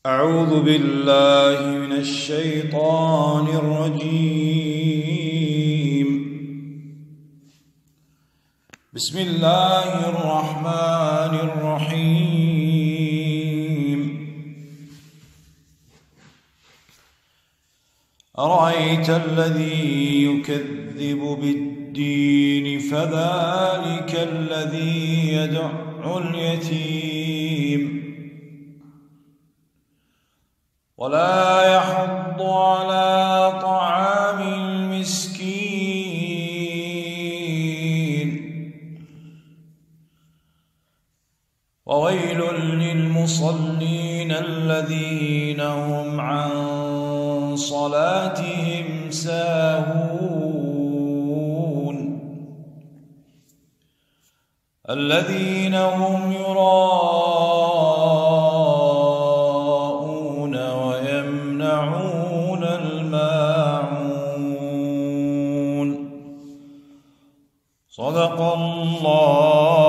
أعوذ بالله من الشيطان الرجيم. بسم الله الرحمن الرحيم. أرأيت الذي يكذب بالدين فذلك الذي يدع اليتيم ولا يحض على طعام المسكين وويل للمصلين الذين هم عن صلاتهم ساهون الذين هم يراءون ويمنعون الماعون. صدق الله